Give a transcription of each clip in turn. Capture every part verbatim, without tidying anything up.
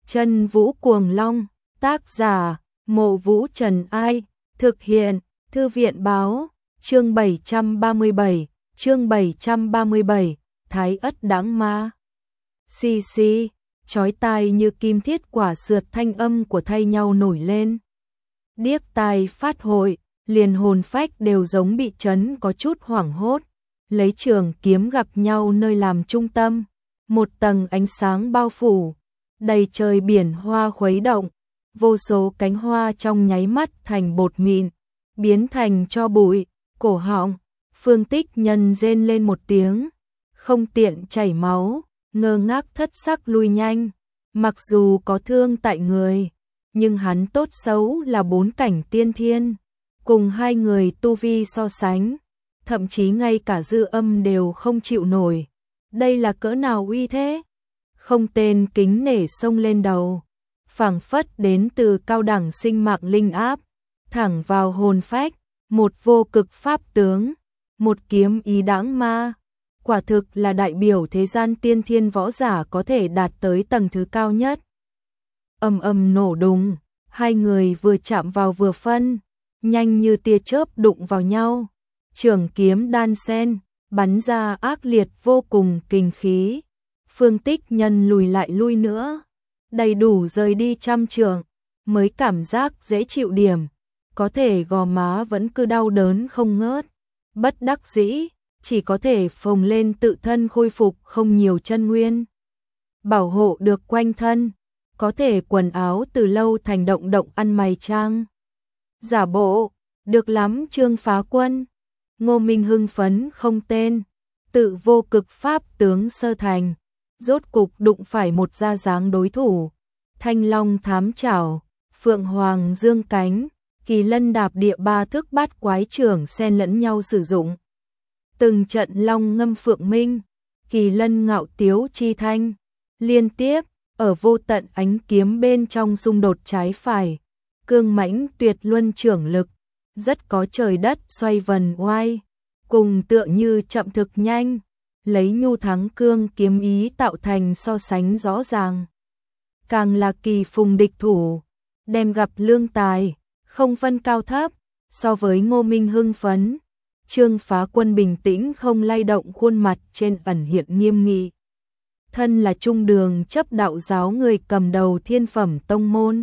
Chân Vũ Cuồng Long, tác giả, Mộ Vũ Trần Ai, thực hiện, Thư viện báo, chương bảy trăm ba mươi bảy, chương bảy trăm ba mươi bảy, Thái Ất Đáng Ma. Xì xì, chói tai như kim thiết quả sượt thanh âm của thay nhau nổi lên. Điếc tai phát hội, liền hồn phách đều giống bị chấn có chút hoảng hốt, lấy trường kiếm gặp nhau nơi làm trung tâm, một tầng ánh sáng bao phủ, đầy trời biển hoa khuấy động, vô số cánh hoa trong nháy mắt thành bột mịn, biến thành tro bụi, cổ họng, Phương Tích Nhân rên lên một tiếng, không tiện chảy máu, ngơ ngác thất sắc lui nhanh, mặc dù có thương tại người, nhưng hắn tốt xấu là bốn cảnh tiên thiên, cùng hai người tu vi so sánh, thậm chí ngay cả dư âm đều không chịu nổi. Đây là cỡ nào uy thế? Không tên kính nể xông lên đầu, phảng phất đến từ cao đẳng sinh mạng linh áp, thẳng vào hồn phách, một vô cực pháp tướng, một kiếm ý đãng ma, quả thực là đại biểu thế gian tiên thiên võ giả có thể đạt tới tầng thứ cao nhất. Ầm ầm nổ đùng, hai người vừa chạm vào vừa phân, nhanh như tia chớp đụng vào nhau, trường kiếm đan sen, bắn ra ác liệt vô cùng kinh khí. Phương Tích Nhân lùi lại lui nữa, đầy đủ rời đi trăm trượng, mới cảm giác dễ chịu điểm, có thể gò má vẫn cứ đau đớn không ngớt, bất đắc dĩ, chỉ có thể phồng lên tự thân khôi phục không nhiều chân nguyên, bảo hộ được quanh thân, có thể quần áo từ lâu thành động động ăn mày trang. Giả bộ, được lắm Trương Phá Quân. Ngô Minh hưng phấn không tên, tự vô cực pháp tướng sơ thành, rốt cục đụng phải một gia dáng đối thủ. Thanh Long thám chảo, Phượng Hoàng dương cánh, Kỳ Lân đạp địa ba thức bát quái trưởng xen lẫn nhau sử dụng. Từng trận long ngâm phượng minh, Kỳ Lân ngạo tiếu chi thanh, liên tiếp, ở vô tận ánh kiếm bên trong xung đột trái phải, cương mãnh tuyệt luân trưởng lực, rất có trời đất xoay vần oai, cùng tựa như chậm thực nhanh, lấy nhu thắng cương kiếm ý tạo thành so sánh rõ ràng. Càng là kỳ phùng địch thủ, đem gặp lương tài, không phân cao thấp, so với Ngô Minh hưng phấn, Trương Phá Quân bình tĩnh không lay động, khuôn mặt trên ẩn hiện nghiêm nghị. Thân là trung đường chấp đạo giáo người cầm đầu thiên phẩm tông môn,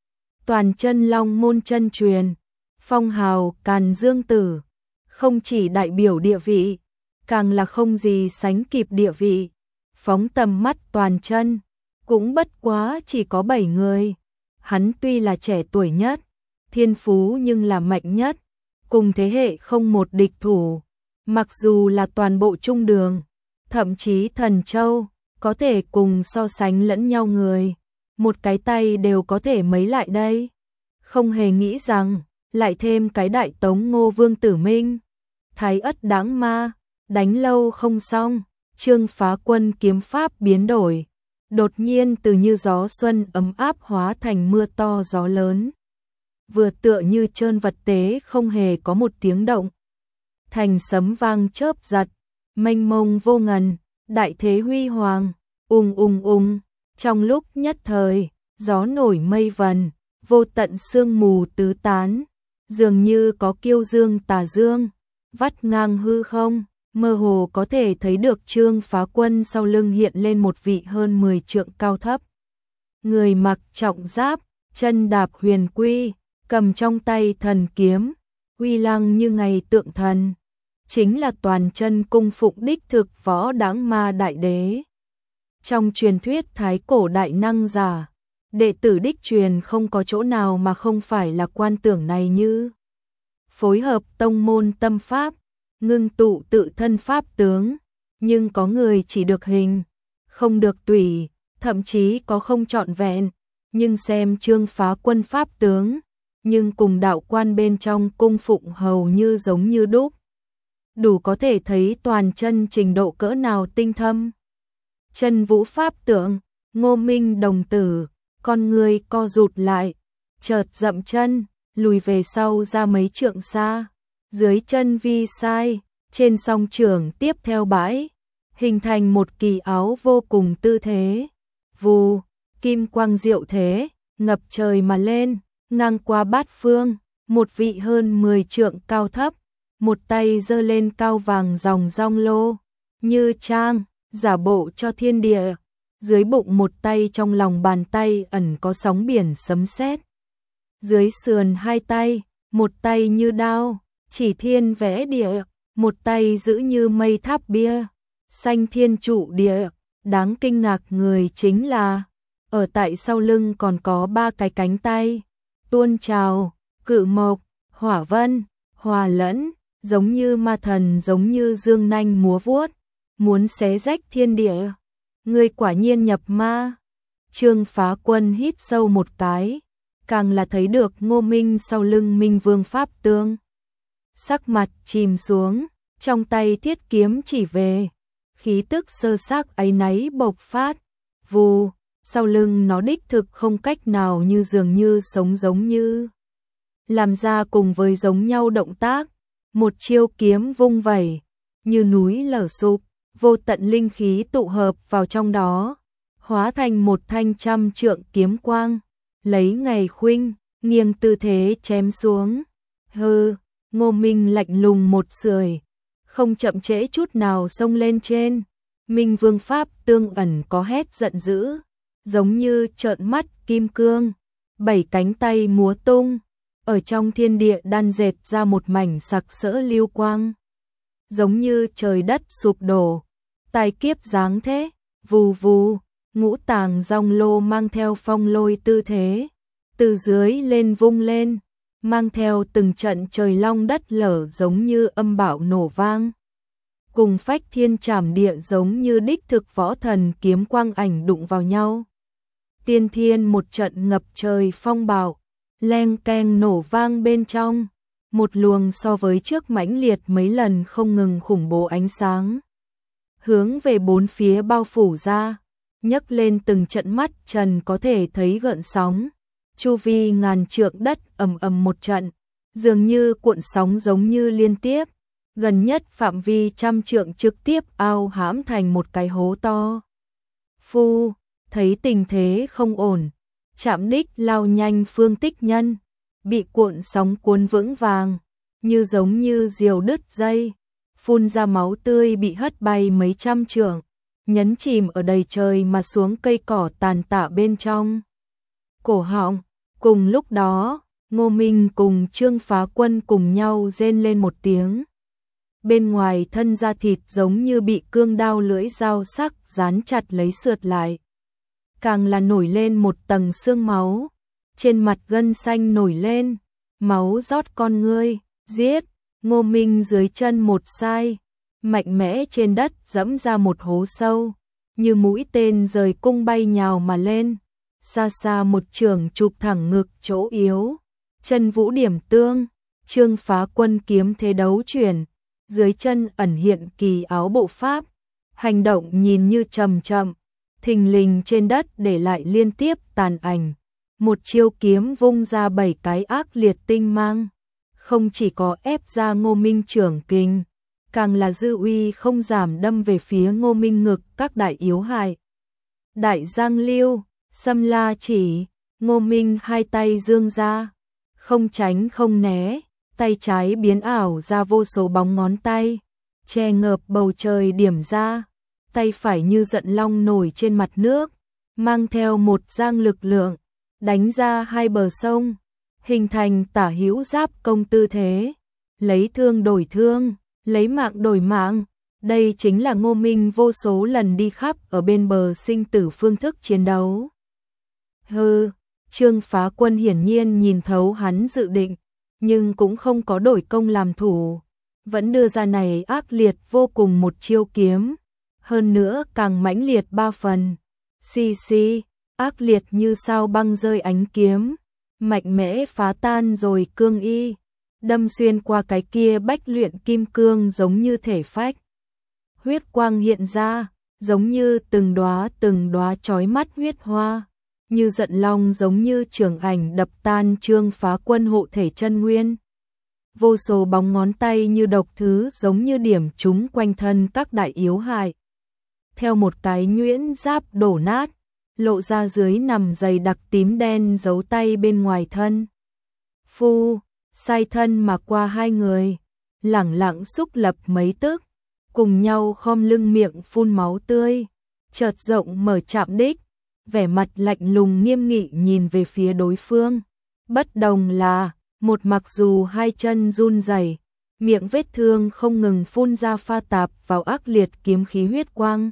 toàn chân long môn chân truyền, phong hào Càn Dương Tử, không chỉ đại biểu địa vị, càng là không gì sánh kịp địa vị, phóng tầm mắt toàn chân, cũng bất quá chỉ có bảy người, hắn tuy là trẻ tuổi nhất, thiên phú nhưng là mạnh nhất, cùng thế hệ không một địch thủ, mặc dù là toàn bộ trung đường, thậm chí Thần Châu, có thể cùng so sánh lẫn nhau người, một cái tay đều có thể mấy lại đây, không hề nghĩ rằng, lại thêm cái đại tống Ngô Vương Tử Minh, Thái Ất Đáng Ma, đánh lâu không xong, Trương Phá Quân kiếm pháp biến đổi, đột nhiên từ như gió xuân ấm áp hóa thành mưa to gió lớn, vừa tựa như trơn vật tế không hề có một tiếng động, thành sấm vang chớp giật, mênh mông vô ngần, đại thế huy hoàng, ung ung ung, trong lúc nhất thời, gió nổi mây vần, vô tận sương mù tứ tán, dường như có kiêu dương tà dương, vắt ngang hư không, mơ hồ có thể thấy được Trương Phá Quân sau lưng hiện lên một vị hơn mười trượng cao thấp. Người mặc trọng giáp, chân đạp huyền quy, cầm trong tay thần kiếm, uy lăng như ngày tượng thần, chính là toàn chân cung phụng đích thực võ đãng ma đại đế. Trong truyền thuyết thái cổ đại năng giả, đệ tử đích truyền không có chỗ nào mà không phải là quan tưởng này như phối hợp tông môn tâm pháp, ngưng tụ tự thân pháp tướng, nhưng có người chỉ được hình, không được tùy, thậm chí có không trọn vẹn, nhưng xem Trương Phá Quân pháp tướng, nhưng cùng đạo quan bên trong cung phụng hầu như giống như đúc, đủ có thể thấy toàn chân trình độ cỡ nào tinh thâm. Chân vũ pháp tượng, Ngô Minh đồng tử, con người co rụt lại, chợt dậm chân, lùi về sau ra mấy trượng xa, dưới chân vi sai, trên song trường tiếp theo bãi, hình thành một kỳ áo vô cùng tư thế. Vù, kim quang diệu thế, ngập trời mà lên, ngang qua bát phương, một vị hơn mười trượng cao thấp, một tay giơ lên cao vàng ròng rong lô, như trang, giả bộ cho thiên địa, dưới bụng một tay trong lòng bàn tay ẩn có sóng biển sấm sét. Dưới sườn hai tay, một tay như đao, chỉ thiên vẽ địa, một tay giữ như mây tháp bia, xanh thiên trụ địa, đáng kinh ngạc người chính là, ở tại sau lưng còn có ba cái cánh tay, tuôn trào, cự mộc, hỏa vân, hòa lẫn, giống như ma thần giống như dương nanh múa vuốt, muốn xé rách thiên địa. Người quả nhiên nhập ma. Trương Phá Quân hít sâu một cái, càng là thấy được Ngô Minh sau lưng Minh Vương Pháp Tương. Sắc mặt chìm xuống, trong tay thiết kiếm chỉ về, khí tức sơ xác áy náy bộc phát, vù, sau lưng nó đích thực không cách nào như dường như sống giống như. Làm ra cùng với giống nhau động tác, một chiêu kiếm vung vẩy, như núi lở sụp, vô tận linh khí tụ hợp vào trong đó, hóa thành một thanh trăm trượng kiếm quang, lấy ngày khuynh, nghiêng tư thế chém xuống. Hừ, Ngô Minh lạnh lùng một sưởi, không chậm trễ chút nào xông lên trên. Minh Vương Pháp Tương ẩn có hét giận dữ, giống như trợn mắt kim cương, bảy cánh tay múa tung, ở trong thiên địa đan dệt ra một mảnh sặc sỡ lưu quang, giống như trời đất sụp đổ, tai kiếp giáng thế, vù vù, ngũ tàng rong lô mang theo phong lôi tư thế, từ dưới lên vung lên, mang theo từng trận trời long đất lở giống như âm bạo nổ vang. Cùng phách thiên trảm địa giống như đích thực võ thần kiếm quang ảnh đụng vào nhau. Tiên thiên một trận ngập trời phong bạo, leng keng nổ vang bên trong, một luồng so với trước mãnh liệt mấy lần không ngừng khủng bố ánh sáng. Hướng về bốn phía bao phủ ra, nhấc lên từng trận mắt trần có thể thấy gợn sóng. Chu vi ngàn trượng đất ầm ầm một trận, dường như cuộn sóng giống như liên tiếp. Gần nhất phạm vi trăm trượng trực tiếp ao hãm thành một cái hố to. Phu, thấy tình thế không ổn, chạm đích lao nhanh Phương Tích Nhân, bị cuộn sóng cuốn vững vàng, như giống như diều đứt dây, phun ra máu tươi bị hất bay mấy trăm trượng, nhấn chìm ở đầy trời mà xuống cây cỏ tàn tạ bên trong. Cổ họng, cùng lúc đó, Ngô Minh cùng Trương Phá Quân cùng nhau rên lên một tiếng. Bên ngoài thân da thịt giống như bị cương đao lưỡi dao sắc dán chặt lấy sượt lại. Càng là nổi lên một tầng xương máu, trên mặt gân xanh nổi lên, máu rót con ngươi, giết, Ngô Minh dưới chân một sai, mạnh mẽ trên đất dẫm ra một hố sâu, như mũi tên rời cung bay nhào mà lên, xa xa một trường chụp thẳng ngực chỗ yếu, chân vũ điểm tương, Trương Phá Quân kiếm thế đấu chuyển. Dưới chân ẩn hiện kỳ áo bộ pháp, hành động nhìn như chậm chậm, thình lình trên đất để lại liên tiếp tàn ảnh. Một chiêu kiếm vung ra bảy cái ác liệt tinh mang, không chỉ có ép ra Ngô Minh trưởng kình, càng là dư uy không giảm đâm về phía Ngô Minh ngực các đại yếu hại. Đại Giang Lưu, Xâm La Chỉ, Ngô Minh hai tay dương ra, không tránh không né. Tay trái biến ảo ra vô số bóng ngón tay, che ngợp bầu trời điểm ra, tay phải như giận long nổi trên mặt nước, mang theo một giang lực lượng, đánh ra hai bờ sông, hình thành tả hữu giáp công tư thế, lấy thương đổi thương, lấy mạng đổi mạng. Đây chính là Ngô Minh vô số lần đi khắp ở bên bờ sinh tử phương thức chiến đấu. Hừ, Trương Phá Quân hiển nhiên nhìn thấu hắn dự định, nhưng cũng không có đổi công làm thủ, vẫn đưa ra này ác liệt vô cùng một chiêu kiếm, hơn nữa càng mãnh liệt ba phần. Xì xì, ác liệt như sao băng rơi ánh kiếm, mạnh mẽ phá tan rồi cương y, đâm xuyên qua cái kia bách luyện kim cương giống như thể phách. Huyết quang hiện ra, giống như từng đóa từng đóa chói mắt huyết hoa, như giận long giống như trường ảnh đập tan Trương Phá Quân hộ thể chân nguyên. Vô số bóng ngón tay như độc thứ giống như điểm chúng quanh thân các đại yếu hại. Theo một cái nhuyễn giáp đổ nát, lộ ra dưới nằm dày đặc tím đen giấu tay bên ngoài thân. Phu, sai thân mà qua hai người, lẳng lặng xúc lập mấy tức, cùng nhau khom lưng miệng phun máu tươi, chợt rộng mở chạm đích, vẻ mặt lạnh lùng nghiêm nghị nhìn về phía đối phương. Bất đồng là, một mặc dù hai chân run rẩy, miệng vết thương không ngừng phun ra pha tạp vào ác liệt kiếm khí huyết quang,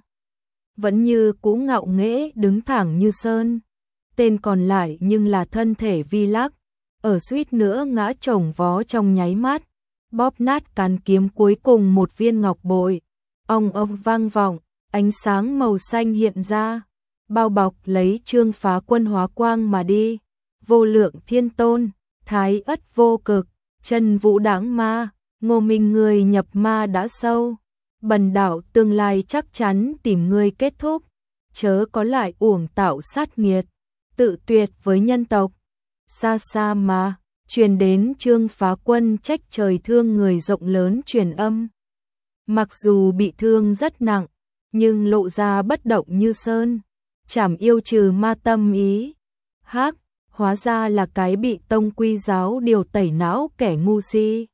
vẫn như cũ ngạo nghễ đứng thẳng như sơn. Tên còn lại nhưng là thân thể vi lắc, ở suýt nữa ngã chồng vó trong nháy mắt, bóp nát cán kiếm cuối cùng một viên ngọc bội. Ong ong vang vọng, ánh sáng màu xanh hiện ra, bao bọc lấy Trương Phá Quân hóa quang mà đi. Vô lượng thiên tôn, thái ất vô cực, chân vũ đáng ma, Ngô Minh người nhập ma đã sâu. Bần đạo tương lai chắc chắn tìm ngươi kết thúc, chớ có lại uổng tạo sát nghiệt, tự tuyệt với nhân tộc. Xa xa mà, truyền đến Trương Phá Quân trách trời thương người rộng lớn truyền âm. Mặc dù bị thương rất nặng, nhưng lộ ra bất động như sơn, chảm yêu trừ ma tâm ý. Hắc, hóa ra là cái bị tông quy giáo điều tẩy não kẻ ngu si.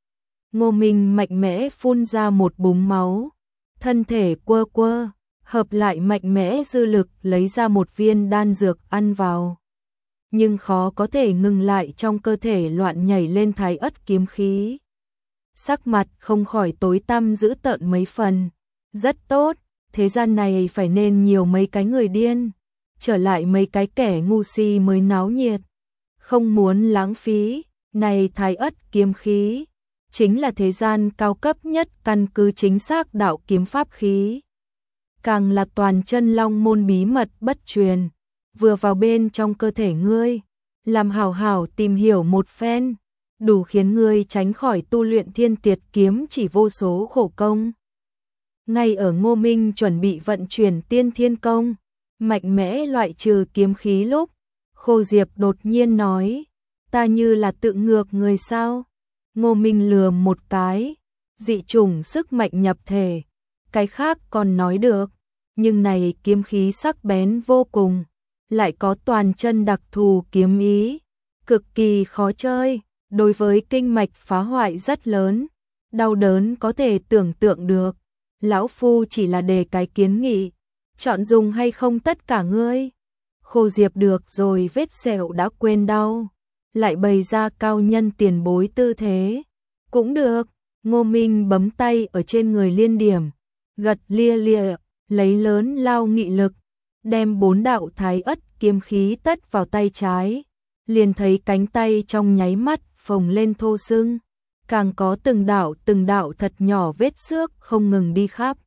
Ngô Minh mạnh mẽ phun ra một búng máu, thân thể quơ quơ, hợp lại mạnh mẽ dư lực lấy ra một viên đan dược ăn vào. Nhưng khó có thể ngừng lại trong cơ thể loạn nhảy lên thái ất kiếm khí. Sắc mặt không khỏi tối tăm dữ tợn mấy phần. Rất tốt, thế gian này phải nên nhiều mấy cái người điên, trở lại mấy cái kẻ ngu si mới náo nhiệt. Không muốn lãng phí, này thái ất kiếm khí chính là thế gian cao cấp nhất căn cứ chính xác đạo kiếm pháp khí. Càng là toàn chân long môn bí mật bất truyền, vừa vào bên trong cơ thể ngươi, làm hảo hảo tìm hiểu một phen, đủ khiến ngươi tránh khỏi tu luyện thiên tiệt kiếm chỉ vô số khổ công. Ngay ở Ngô Minh chuẩn bị vận chuyển tiên thiên công, mạnh mẽ loại trừ kiếm khí lúc, Khô Diệp đột nhiên nói, ta như là tự ngược người sao? Ngô Minh lừa một cái, dị chủng sức mạnh nhập thể, cái khác còn nói được, nhưng này kiếm khí sắc bén vô cùng, lại có toàn chân đặc thù kiếm ý, cực kỳ khó chơi, đối với kinh mạch phá hoại rất lớn, đau đớn có thể tưởng tượng được. Lão Phu chỉ là đề cái kiến nghị, chọn dùng hay không tất cả ngươi. Khô Diệp được rồi, vết sẹo đã quên đau, lại bày ra cao nhân tiền bối tư thế. Cũng được, Ngô Minh bấm tay ở trên người liên điểm, gật lia lia, lấy lớn lao nghị lực, đem bốn đạo thái ất kiếm khí tất vào tay trái, liền thấy cánh tay trong nháy mắt phồng lên thô sưng, càng có từng đạo từng đạo thật nhỏ vết xước không ngừng đi khắp,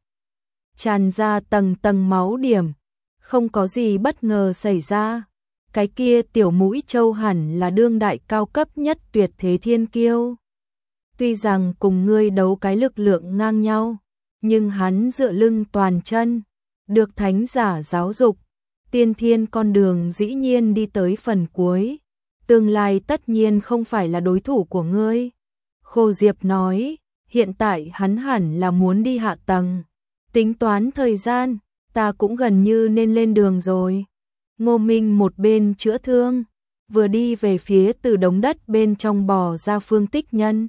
tràn ra tầng tầng máu điểm. Không có gì bất ngờ xảy ra, cái kia tiểu mũi trâu hẳn là đương đại cao cấp nhất tuyệt thế thiên kiêu. Tuy rằng cùng ngươi đấu cái lực lượng ngang nhau, nhưng hắn dựa lưng toàn chân, được thánh giả giáo dục, tiên thiên con đường dĩ nhiên đi tới phần cuối, tương lai tất nhiên không phải là đối thủ của ngươi. Khô Diệp nói, hiện tại hắn hẳn là muốn đi hạ tầng, tính toán thời gian, ta cũng gần như nên lên đường rồi. Ngô Minh một bên chữa thương, vừa đi về phía từ đống đất bên trong bò ra Phương Tích Nhân.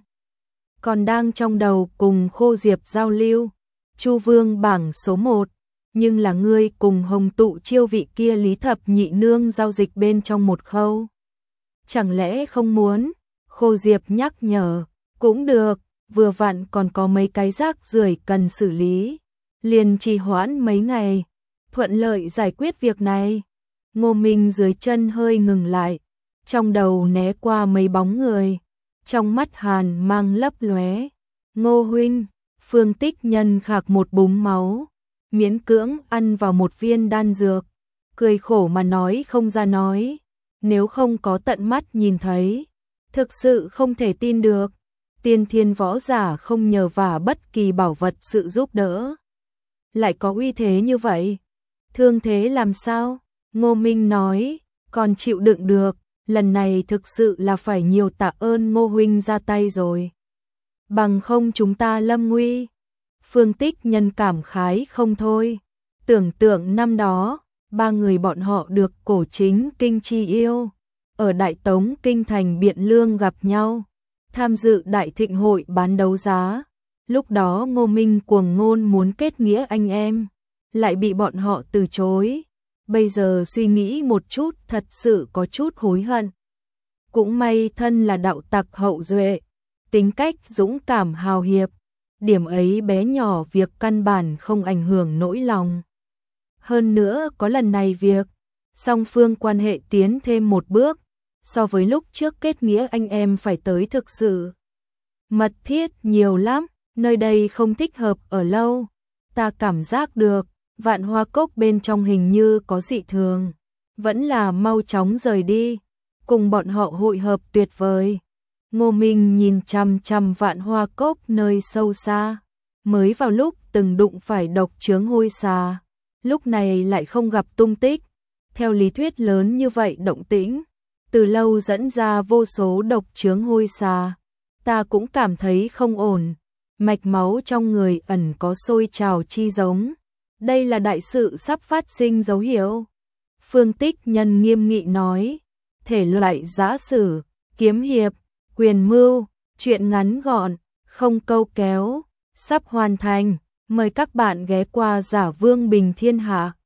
Còn đang trong đầu cùng Khô Diệp giao lưu, Chu Vương bảng số một, nhưng là ngươi cùng Hồng Tụ chiêu vị kia Lý Thập Nhị Nương giao dịch bên trong một khâu. Chẳng lẽ không muốn? Khô Diệp nhắc nhở, cũng được, vừa vặn còn có mấy cái rác rưởi cần xử lý, liền trì hoãn mấy ngày, thuận lợi giải quyết việc này. Ngô Minh dưới chân hơi ngừng lại, trong đầu né qua mấy bóng người, trong mắt hàn mang lấp lóe. Ngô huynh, Phương Tích Nhân khạc một búng máu, miễn cưỡng ăn vào một viên đan dược, cười khổ mà nói không ra nói, nếu không có tận mắt nhìn thấy, thực sự không thể tin được, tiên thiên võ giả không nhờ vả bất kỳ bảo vật sự giúp đỡ, lại có uy thế như vậy. Thương thế làm sao? Ngô Minh nói, còn chịu đựng được, lần này thực sự là phải nhiều tạ ơn Ngô huynh ra tay rồi. Bằng không chúng ta lâm nguy. Phương Tích Nhân cảm khái không thôi, tưởng tượng năm đó, ba người bọn họ được Cổ Chính Kinh chi yêu, ở Đại Tống Kinh thành Biện Lương gặp nhau, tham dự đại thịnh hội bán đấu giá. Lúc đó Ngô Minh cuồng ngôn muốn kết nghĩa anh em, lại bị bọn họ từ chối. Bây giờ suy nghĩ một chút thật sự có chút hối hận. Cũng may thân là đạo tặc hậu duệ, tính cách dũng cảm hào hiệp, điểm ấy bé nhỏ việc căn bản không ảnh hưởng nỗi lòng. Hơn nữa có lần này việc, song phương quan hệ tiến thêm một bước, so với lúc trước kết nghĩa anh em phải tới thực sự mật thiết nhiều lắm, nơi đây không thích hợp ở lâu. Ta cảm giác được, Vạn Hoa Cốc bên trong hình như có dị thường, vẫn là mau chóng rời đi, cùng bọn họ hội hợp tuyệt vời. Ngô Minh nhìn chằm chằm Vạn Hoa Cốc nơi sâu xa, mới vào lúc từng đụng phải độc chướng hôi xà, lúc này lại không gặp tung tích. Theo lý thuyết lớn như vậy động tĩnh, từ lâu dẫn ra vô số độc chướng hôi xà, ta cũng cảm thấy không ổn, mạch máu trong người ẩn có sôi trào chi giống. Đây là đại sự sắp phát sinh dấu hiệu. Phương Tích Nhân nghiêm nghị nói, thể loại giã sử, kiếm hiệp, quyền mưu, truyện ngắn gọn, không câu kéo, sắp hoàn thành, mời các bạn ghé qua Giả Vương Bình Thiên Hạ.